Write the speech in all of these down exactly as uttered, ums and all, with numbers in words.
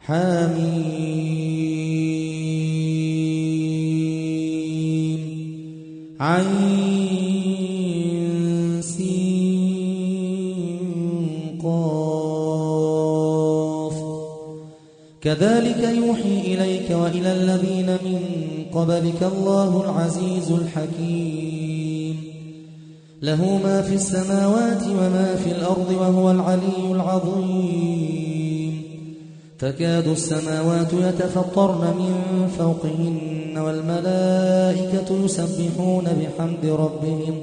حميم عين سين قاف كذلك يوحي إليك وإلى الذين من قبلك الله العزيز الحكيم له ما في السماوات وما في الأرض وهو العلي العظيم تكاد السماوات يتفطرن من فوقهن والملائكة يسبحون بحمد ربهم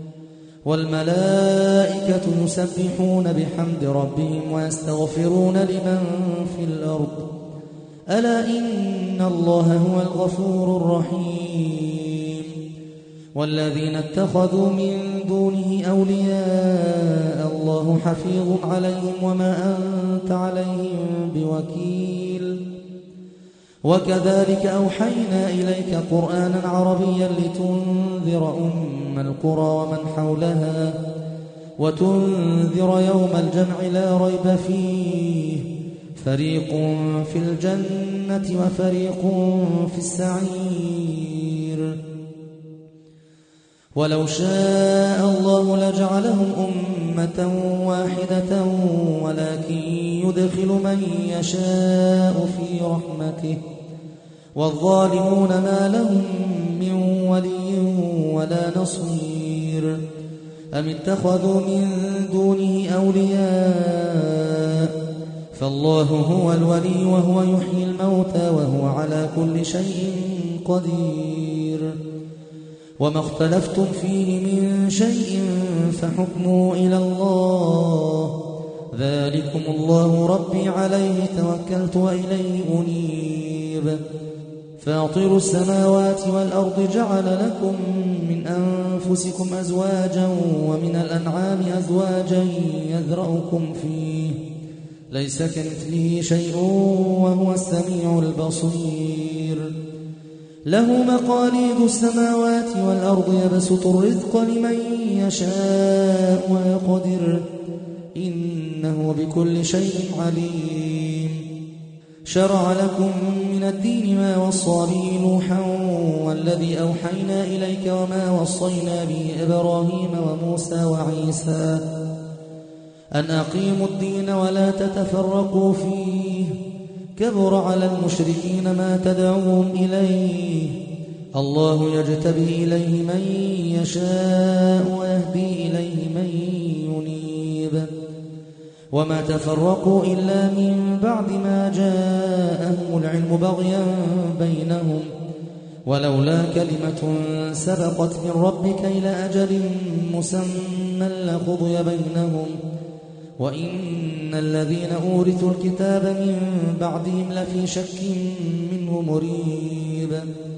والملائكة يسبحون بحمد ربهم ويستغفرون لمن في الأرض ألا إن الله هو الغفور الرحيم والذين اتخذوا من دونه أولياء الله حفيظ عليهم وما أنت عليهم بوكيل وكذلك أوحينا إليك قرآنا عربيا لتنذر أم القرى ومن حولها وتنذر يوم الجمع لا ريب فيه فريق في الجنة وفريق في السعير ولو شاء الله لجعلهم أمة واحدة ولكن يدخل من يشاء في رحمته والظالمون ما لهم من ولي ولا نصير أم اتخذوا من دونه أولياء فالله هو الولي وهو يحيي الموتى وهو على كل شيء قدير وما اختلفتم فيه من شيء فحكمه إلى الله ذلكم الله ربي عليه توكلت وإليه أنيب فاطر السماوات والأرض جعل لكم من أنفسكم أزواجا ومن الأنعام أزواجا يذرأكم فيه ليس كمثله شيء وهو السميع البصير له مقاليد السماوات والأرض يبسط الرزق لمن يشاء ويقدر إنه بكل شيء عليم شرع لكم من الدين ما وصى به نوحا والذي أوحينا إليك وما وصينا به إبراهيم وموسى وعيسى أن أقيموا الدين ولا تتفرقوا فيه كبر على المشركين ما تدعوهم إليه الله يجتبي إليه من يشاء ويهدي إليه من ينيب وما تفرقوا إلا من بعد ما جاءهم العلم بغيا بينهم ولولا كلمة سبقت من ربك إلى أجل مسمى لقضي بينهم وإن الذين أورثوا الكتاب من بعدهم لفي شك منه مريب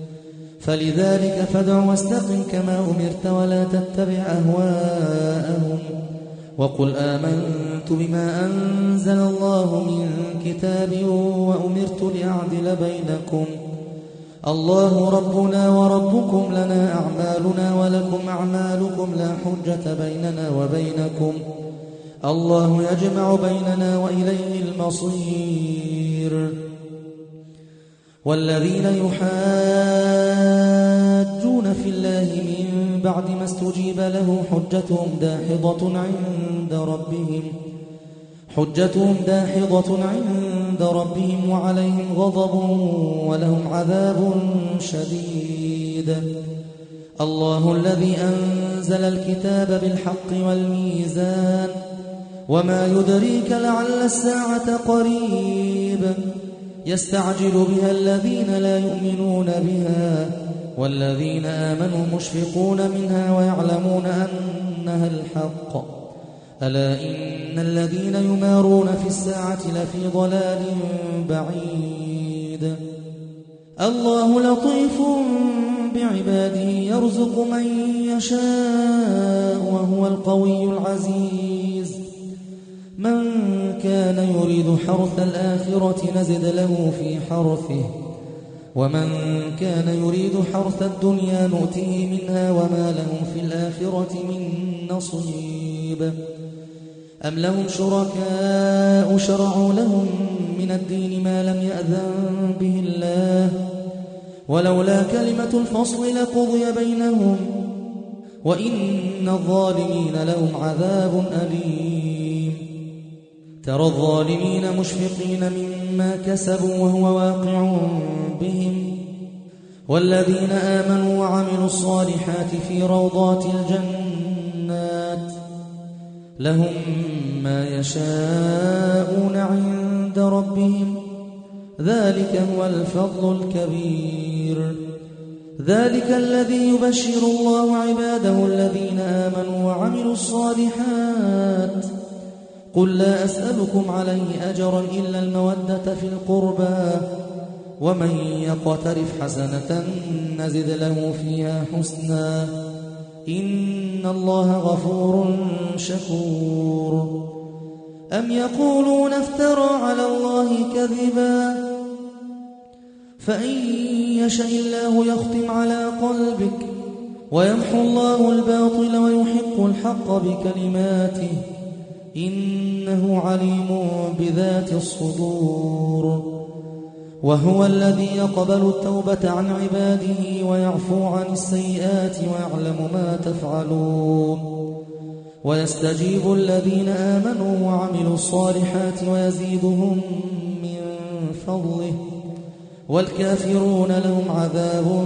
فلذلك فادع واستقم كما أمرت ولا تتبع أهواءهم وقل آمنت بما أنزل الله من كتاب وأمرت لأعدل بينكم الله ربنا وربكم لنا أعمالنا ولكم أعمالكم لا حجة بيننا وبينكم الله يجمع بيننا وإليه المصير والذين يحاجون في الله من بعد ما استجيب له حجتهم داحضة عند ربهم حجتهم داحضة عند ربهم وعليهم غضب ولهم عذاب شديد الله الذي أنزل الكتاب بالحق والميزان وما يدريك لعل الساعة قريب يستعجل بها الذين لا يؤمنون بها والذين آمنوا مشفقون منها ويعلمون أنها الحق ألا إن الذين يمارون في الساعة لفي ضلال بعيد الله لطيف بعباده يرزق من يشاء وهو القوي العزيز من كان يريد حرث الآخرة نزد له في حرثه ومن كان يريد حرث الدنيا نؤته منها وما لهم في الآخرة من نصيب أم لهم شركاء شرعوا لهم من من الدين ما لم يأذن به الله ولولا كلمة الفصل لقضي بينهم وإن الظالمين لهم عذاب أليم ترى الظالمين مشفقين مما كسبوا وهو واقع بهم والذين آمنوا وعملوا الصالحات في روضات الجنات لهم ما يشاءون عند ربهم ذلك هو الفضل الكبير ذلك الذي يبشر الله عباده الذين آمنوا وعملوا الصالحات قل لا أسألكم عليه أجرا إلا المودة في القربى ومن يقترف حسنة نزد له فيها حسنا إن الله غفور شكور أم يقولون افترى على الله كذبا فإن يشاء الله يختم على قلبك ويمحو الله الباطل ويحق الحق بكلماته إنه عليم بذات الصدور وهو الذي يقبل التوبة عن عباده ويعفو عن السيئات ويعلم ما تفعلون ويستجيب الذين آمنوا وعملوا الصالحات ويزيدهم من فضله والكافرون لهم عذاب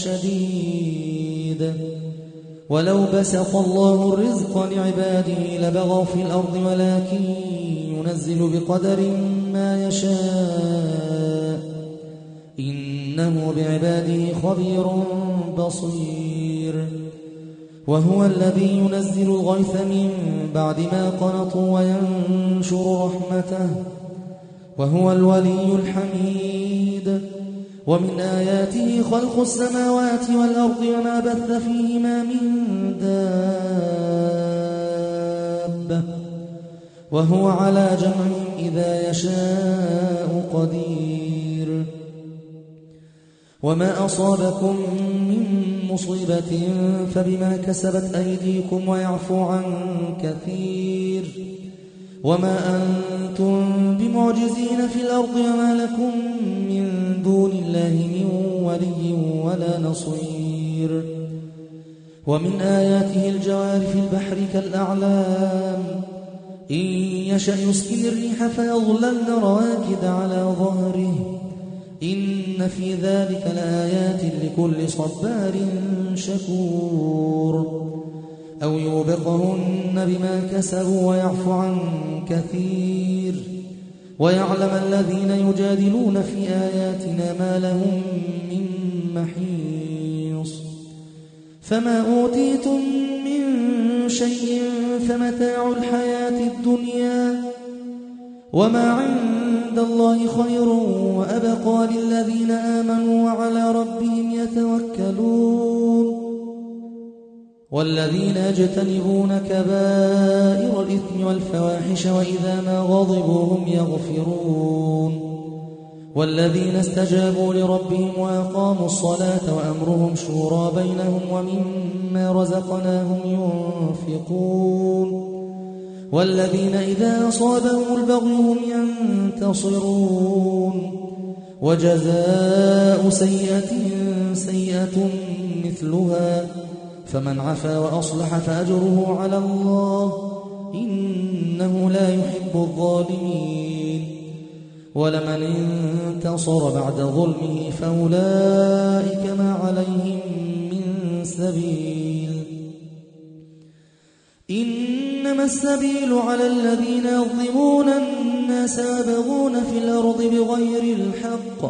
شديد ولو بسط الله الرزق لعباده لبغوا في الأرض ولكن ينزل بقدر ما يشاء إنه بعباده خبير بصير وهو الذي ينزل الغيث من بعد ما قنطوا وينشر رحمته وهو الولي الحميد ومن آياته خلق السماوات والأرض وما بث فيهما من دابة وهو على جمعهم إذا يشاء قدير وما أصابكم من مصيبة فبما كسبت أيديكم ويعفو عن كثير وما أنتم بمعجزين في الأرض وما لكم من دون الله من ولي ولا نصير ومن آياته الجوار في البحر كالأعلام إن يشأ يسكن الريح فيظللن رواكد على ظهره إن في ذلك لآيات لكل صبار شكور أو يوبقهن بما كسبوا ويعفو عن كثير ويعلم الذين يجادلون في آياتنا ما لهم من محيص فما أوتيتم من شيء فمتاع الحياة الدنيا وما عند الله خير وأبقى للذين آمنوا وعلى ربهم يتوكلون والذين يجتنبون كبائر الإثم والفواحش وإذا ما غضبوا هم يغفرون والذين استجابوا لربهم وأقاموا الصلاة وأمرهم شورى بينهم ومما رزقناهم ينفقون والذين إذا أصابهم البغي هم ينتصرون وجزاء سيئة سيئة مثلها فمن عفا وأصلح فأجره على الله إنه لا يحب الظالمين ولمن انتصر بعد ظلمه فأولئك ما عليهم من سبيل إنما السبيل على الذين يظلمون الناس ويبغون في الأرض بغير الحق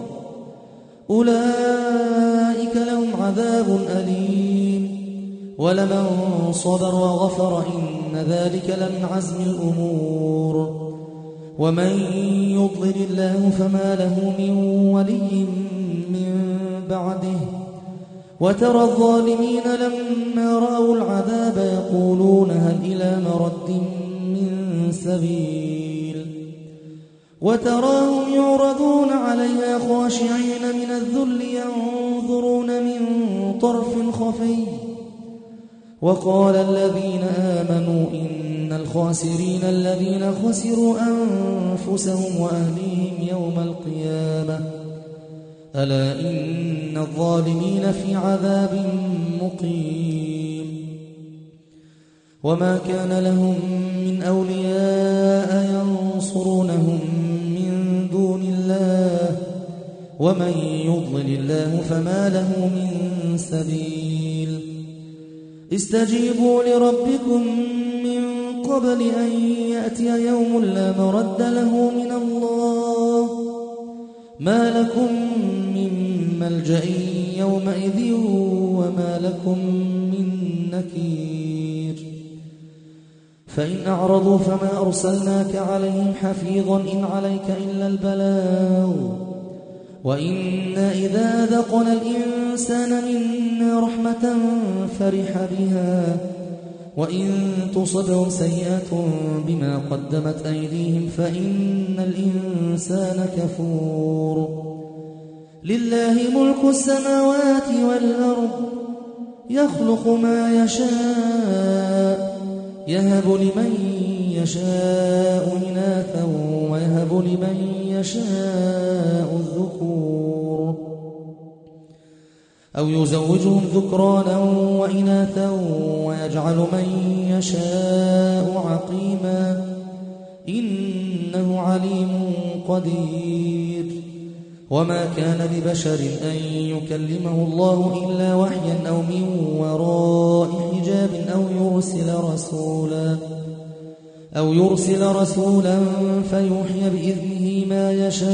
أولئك لهم عذاب أليم ولمن صبر وغفر إن ذلك لمن عزم الأمور ومن يضلل الله فما له من ولي من بعده وترى الظالمين لما رأوا العذاب يقولون هل إلى مرد من سبيل وتراهم يعرضون عليها خاشعين من الذل ينظرون من طرف خفي وقال الذين آمنوا إن الخاسرين الذين خسروا أنفسهم وأهليهم يوم القيامة ألا إن الظالمين في عذاب مقيم وما كان لهم من أولياء ينصرونهم من دون الله ومن يضلل الله فما له من سبيل استجيبوا لربكم من قبل أن يأتي يوم لا مرد له من الله ما لكم من ملجأ يومئذ وما لكم من نكير فإن أعرضوا فما أرسلناك عليهم حفيظا إن عليك إلا البلاغ وإنا إذا ذقنا الإنسان منا رحمة فرح بها وإن تصبهم سيئة بما قدمت أيديهم فإن الإنسان كفور لله ملك السماوات والأرض يخلق ما يشاء يهب لمن يشاء إناثا ويهب لمن يشاء الذكور أو يزوجهم ذكرانا وإناثا ويجعل من يشاء عقيما إنه عليم قدير وما كان لبشر أن يكلمه الله إلا وحيا أو من وراء حجاب أو يرسل رسولا أو يرسل رسولا فيوحي بإذنه ما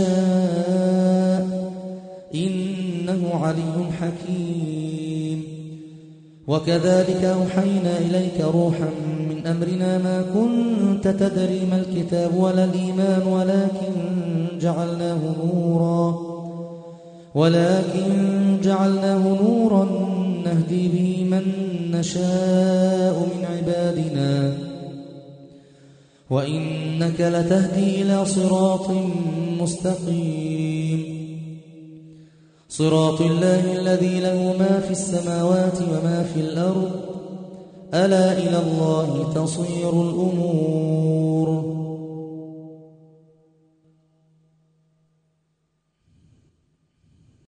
يشاء إنه علي حكيم وكذلك أوحينا إليك روحا من أمرنا ما كنت تدري ما الكتاب ولا الإيمان ولكن جعلناه نورا ولكن جعلناه نورا نهدي به من نشاء من عبادنا وإنك لتهدي إلى صراط مستقيم صراط الله الذي له ما في السماوات وما في الأرض ألا إلى الله تصير الأمور